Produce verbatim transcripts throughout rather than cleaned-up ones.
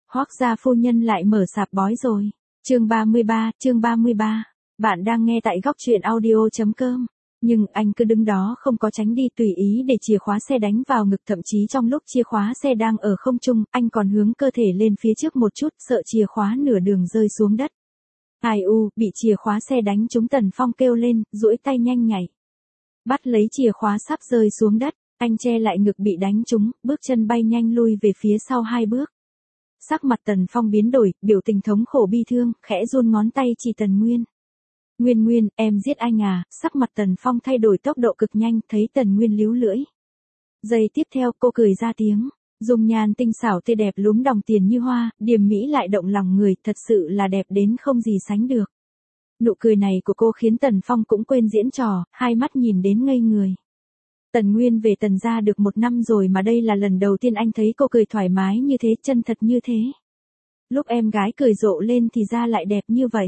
Hoác gia phu nhân lại mở sạp bói rồi. Chương ba mươi ba, chương ba mươi ba. Bạn đang nghe tại góc truyện audio chấm com. Nhưng anh cứ đứng đó không có tránh đi, tùy ý để chìa khóa xe đánh vào ngực, thậm chí trong lúc chìa khóa xe đang ở không trung, anh còn hướng cơ thể lên phía trước một chút, sợ chìa khóa nửa đường rơi xuống đất. Ai u, bị chìa khóa xe đánh trúng. Tần Phong kêu lên, duỗi tay nhanh nhảy. Bắt lấy chìa khóa sắp rơi xuống đất, anh che lại ngực bị đánh trúng, bước chân bay nhanh lui về phía sau hai bước. Sắc mặt Tần Phong biến đổi, biểu tình thống khổ bi thương, khẽ run ngón tay chỉ Tần Nguyên. Nguyên Nguyên, em giết anh à? Sắc mặt Tần Phong thay đổi tốc độ cực nhanh, thấy Tần Nguyên líu lưỡi. Giây tiếp theo cô cười ra tiếng, dung nhan tinh xảo tươi đẹp lúm đồng tiền như hoa, điềm mỹ lại động lòng người, thật sự là đẹp đến không gì sánh được. Nụ cười này của cô khiến Tần Phong cũng quên diễn trò, hai mắt nhìn đến ngây người. Tần Nguyên về Tần gia được một năm rồi mà đây là lần đầu tiên anh thấy cô cười thoải mái như thế, chân thật như thế. Lúc em gái cười rộ lên thì da lại đẹp như vậy.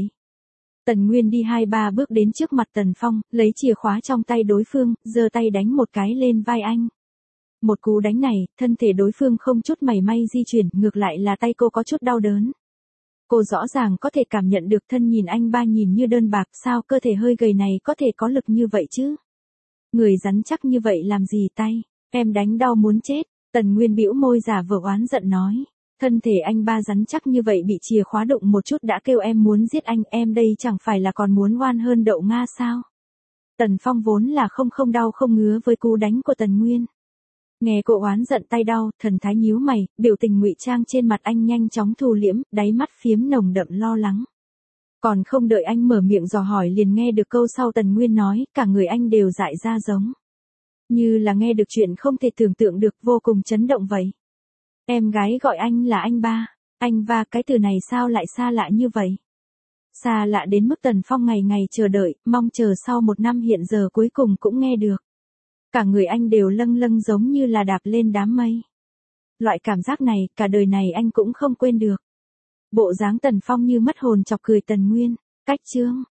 Tần Nguyên đi hai ba bước đến trước mặt Tần Phong, lấy chìa khóa trong tay đối phương, giơ tay đánh một cái lên vai anh. Một cú đánh này, thân thể đối phương không chút mảy may di chuyển, ngược lại là tay cô có chút đau đớn. Cô rõ ràng có thể cảm nhận được thân nhìn anh ba nhìn như đơn bạc, sao cơ thể hơi gầy này có thể có lực như vậy chứ? Người rắn chắc như vậy làm gì tay, em đánh đau muốn chết. Tần Nguyên bĩu môi giả vờ oán giận nói. Thân thể anh ba rắn chắc như vậy bị chìa khóa đụng một chút đã kêu em muốn giết anh, em đây chẳng phải là còn muốn oan hơn đậu Nga sao? Tần Phong vốn là không không đau không ngứa với cú đánh của Tần Nguyên. Nghe cô oán giận tay đau, thần thái nhíu mày, biểu tình ngụy trang trên mặt anh nhanh chóng thu liễm, đáy mắt phiếm nồng đậm lo lắng. Còn không đợi anh mở miệng dò hỏi liền nghe được câu sau Tần Nguyên nói, cả người anh đều dại ra giống. Như là nghe được chuyện không thể tưởng tượng được, vô cùng chấn động vậy. Em gái gọi anh là anh ba, anh ba, cái từ này sao lại xa lạ như vậy? Xa lạ đến mức Tần Phong ngày ngày chờ đợi, mong chờ sau một năm hiện giờ cuối cùng cũng nghe được. Cả người anh đều lâng lâng giống như là đạp lên đám mây. Loại cảm giác này, cả đời này anh cũng không quên được. Bộ dáng Tần Phong như mất hồn chọc cười Tần Nguyên, cách chương,